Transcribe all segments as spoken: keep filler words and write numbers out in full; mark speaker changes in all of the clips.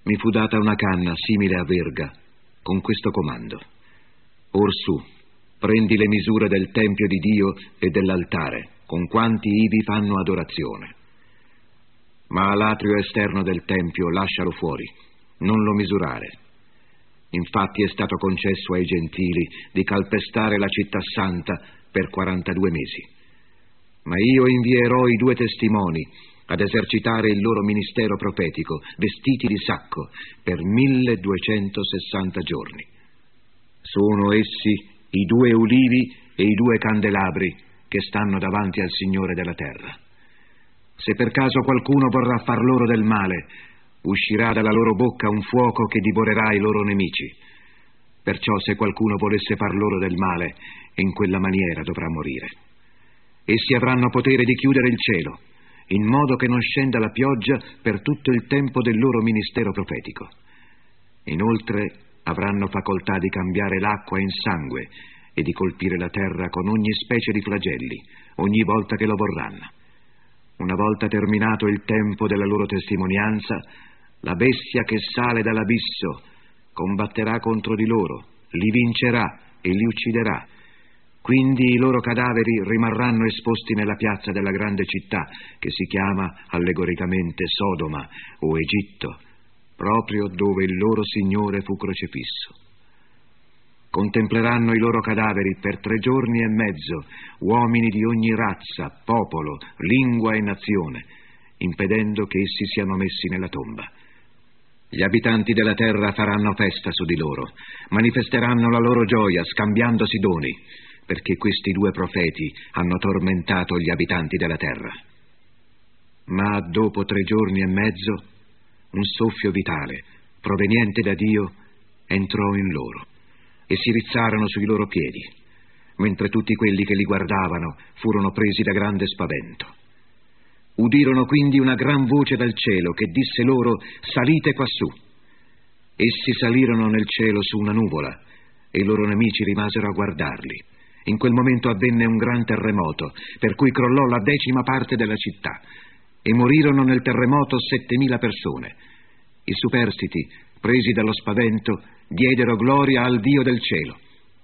Speaker 1: mi fu data una canna simile a verga, con questo comando: or su, prendi le misure del tempio di Dio e dell'altare, con quanti ivi fanno adorazione. Ma l'atrio esterno del tempio lascialo fuori, non lo misurare. Infatti è stato concesso ai gentili di calpestare la città santa per quarantadue mesi. Ma io invierò i due testimoni ad esercitare il loro ministero profetico, vestiti di sacco, per milleduecentosessanta giorni. Sono essi i due ulivi e i due candelabri che stanno davanti al Signore della terra. Se per caso qualcuno vorrà far loro del male, uscirà dalla loro bocca un fuoco che divorerà i loro nemici. Perciò se qualcuno volesse far loro del male, in quella maniera dovrà morire. Essi avranno potere di chiudere il cielo, in modo che non scenda la pioggia per tutto il tempo del loro ministero profetico. Inoltre avranno facoltà di cambiare l'acqua in sangue e di colpire la terra con ogni specie di flagelli, ogni volta che lo vorranno. Una volta terminato il tempo della loro testimonianza, la bestia che sale dall'abisso combatterà contro di loro, li vincerà e li ucciderà. Quindi i loro cadaveri rimarranno esposti nella piazza della grande città, che si chiama allegoricamente Sodoma o Egitto, proprio dove il loro Signore fu crocifisso. Contempleranno i loro cadaveri per tre giorni e mezzo uomini di ogni razza, popolo, lingua e nazione, impedendo che essi siano messi nella tomba. Gli abitanti della terra faranno festa su di loro, manifesteranno la loro gioia scambiandosi doni, perché questi due profeti hanno tormentato gli abitanti della terra. Ma dopo tre giorni e mezzo, un soffio vitale, proveniente da Dio, entrò in loro, e si rizzarono sui loro piedi, mentre tutti quelli che li guardavano furono presi da grande spavento. Udirono quindi una gran voce dal cielo che disse loro: salite quassù. Essi salirono nel cielo su una nuvola, e i loro nemici rimasero a guardarli. In quel momento avvenne un gran terremoto, per cui crollò la decima parte della città, e morirono nel terremoto settemila persone. I superstiti, presi dallo spavento, diedero gloria al Dio del cielo.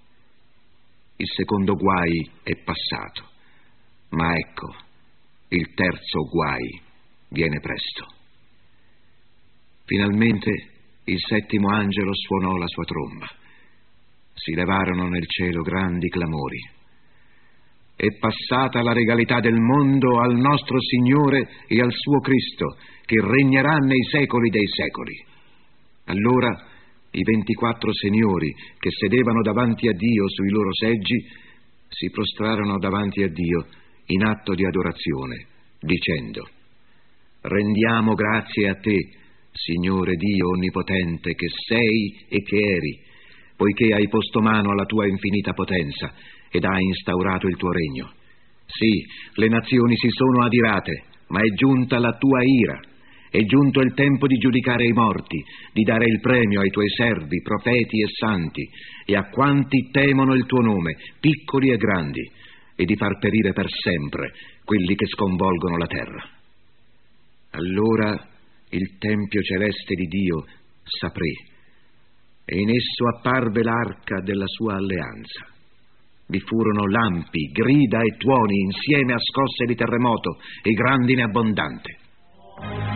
Speaker 1: Il secondo guai è passato, ma ecco, il terzo guai viene presto. Finalmente il settimo angelo suonò la sua tromba. Si levarono nel cielo grandi clamori. È passata la regalità del mondo al nostro Signore e al suo Cristo, che regnerà nei secoli dei secoli. Allora i ventiquattro signori che sedevano davanti a Dio sui loro seggi si prostrarono davanti a Dio in atto di adorazione, dicendo: rendiamo grazie a te, Signore Dio onnipotente, che sei e che eri, poiché hai posto mano alla tua infinita potenza ed hai instaurato il tuo regno. Sì, le nazioni si sono adirate, ma è giunta la tua ira. È giunto il tempo di giudicare i morti, di dare il premio ai tuoi servi, profeti e santi, e a quanti temono il tuo nome, piccoli e grandi, e di far perire per sempre quelli che sconvolgono la terra. Allora il tempio celeste di Dio s'aprì, e in esso apparve l'arca della sua alleanza. Vi furono lampi, grida e tuoni insieme a scosse di terremoto e grandine abbondante.